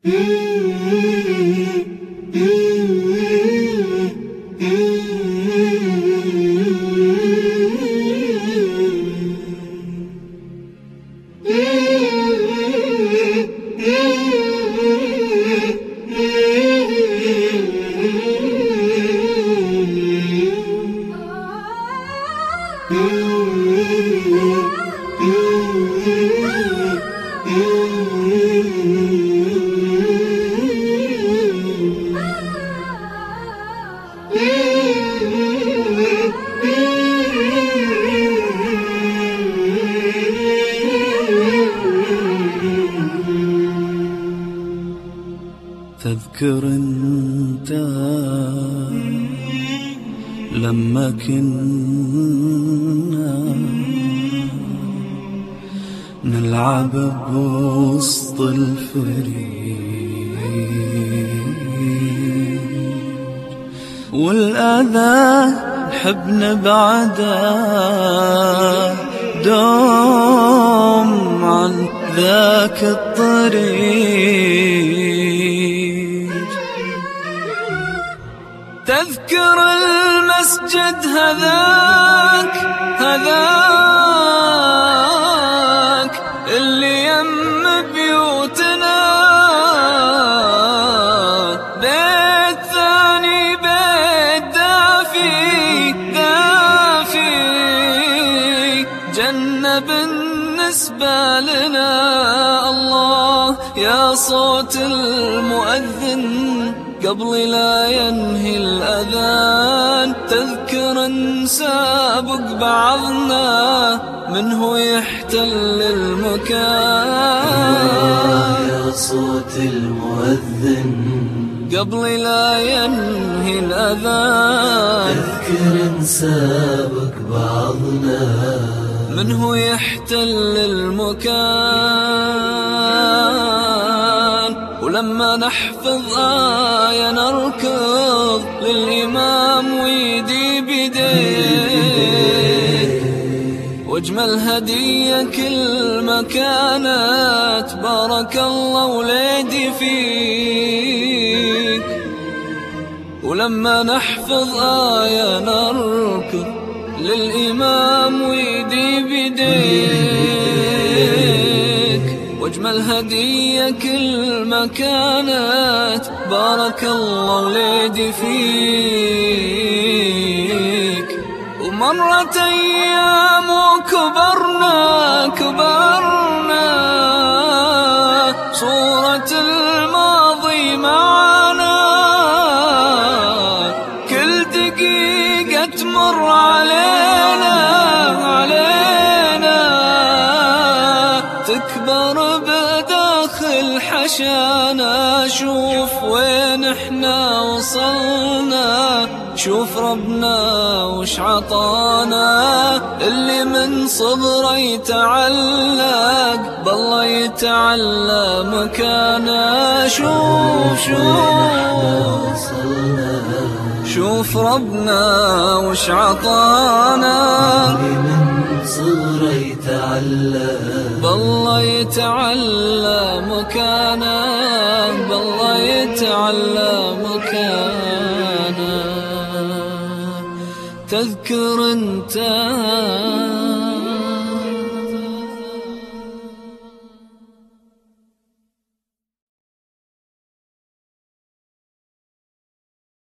تذكر انت لما كنا نلعب بوسط الفريق والأذى نحب نبعده دوم عن ذاك الطريق. تذكر المسجد هذاك اللي يم بيوتنا، بيت ثاني بيت دافي جنة بالنسبة لنا. الله يا صوت المؤذن قبل لا ينهي الأذان، تذكر نسابق بعضنا منه يحتل المكان. يا صوت المؤذن قبل لا ينهي الأذان، تذكر نسابق بعضنا منه يحتل المكان. ولما نحفظ آية نركض للإمام ويدي بيديه، واجمل هدية كل ما كانت بارك الله وليدي فيك. ولما نحفظ آية نركض للإمام ويدي بيديك، واجمل هدية كل ما كانت بارك الله وليدي فيك. ومرت أيام وكبرنا صورة الماضي معنا، كل دقيقة تمر علينا تكبر بداخل حشانا. شوف وين احنا وصلنا، شوف ربنا وش عطانا. اللي من صغره يتعلق بالله يتعلى مكانا. شوف ربنا وش عطانا. اللي من صغره يتعلق بالله يتعلى مكانا، بالله يتعلى مكانا. تذكر انت